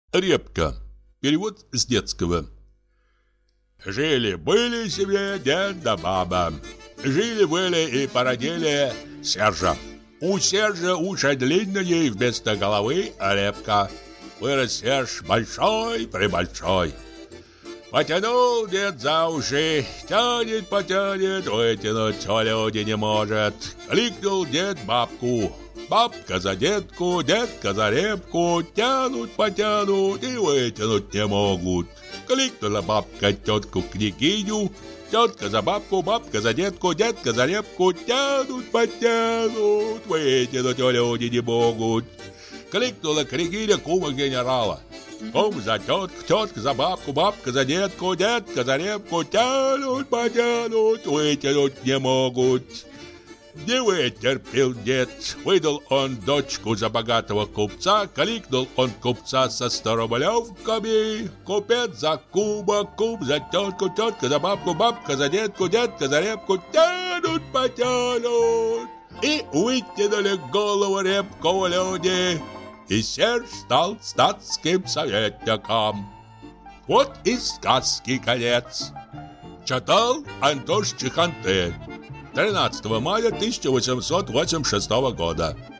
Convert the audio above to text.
Репка. Перевод с детского. Жили-были себе дед да баба. Жили-были и породили Сержа. У Сержа уши длинные, и вместо головы репка. Вырос Серж большой-пребольшой. Потянул дед за уши, тянет, потянет, вытянуть все люди не может. Кликнул дед бабку. Бабка за детку, детка за репку. Тянут, потянут и вытянуть не могут. Кликнула бабка тетку княгиню. Тетка за бабку, бабка за детку, детка за репку. Тянут, потянут, вытянуть люди не могут. Кликнула княгиня кума генерала. Кум за тетку, тетка за бабку, бабка за детку, детка за репку. Тянут, потянут, вытянуть не могут. Не вытерпел дед, выдал он дочку за богатого купца, кликнул он купца со 100 рублевками. Купец за кума, кум за тетку, тетка за бабку, бабка за детку, детка за репку. Тянут, потянут и вытянули голову репку люди. И Серж стал статским советником. Вот и сказки конец. Читал Антош Чеханте. 13 мая 1886 года.